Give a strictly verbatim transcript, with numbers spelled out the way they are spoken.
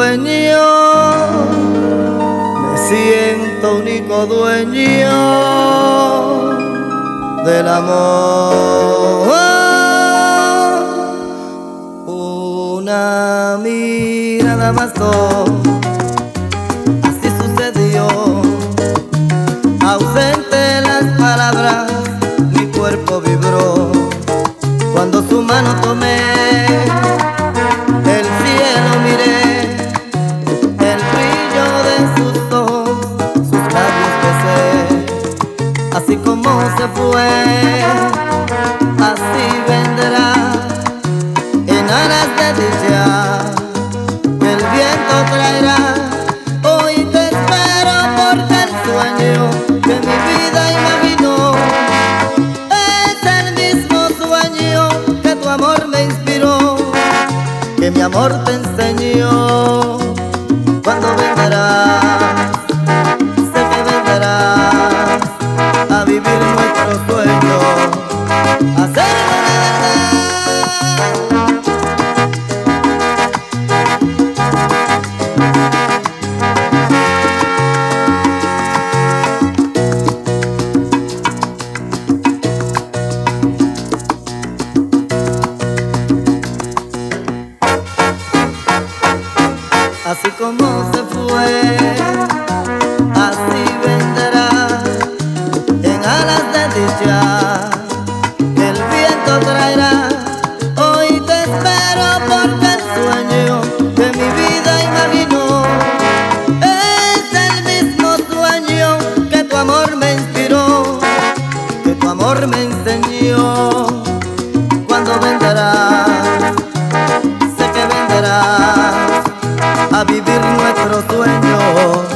sueño, me siento único dueño del amor. Una mirada bastó, así sucedió. Ausente las palabras, mi cuerpo vibró. Cuando su mano tomé, el cielo miré, el brillo de sus ojos, sus labios besé. Así como se fue, así vendrá, en alas de dicha, el viento traerá. Hoy te espero porque el sueño que mi vida imaginó es el mismo sueño que tu amor me inspiró, que mi amor te enseñó. Cuando vendrás, sé que vendrás a vivir nuestro sueño, a hacerlo una verdad. Así como se fue, así vendrá, en alas de dicha, el viento traerá. Hoy te espero porque el sueño que mi vida imaginó es el mismo sueño que tu amor me inspiró, que tu amor me enseñó. Cuando vendrás, sé que vendrás a vivir nuestro sueño.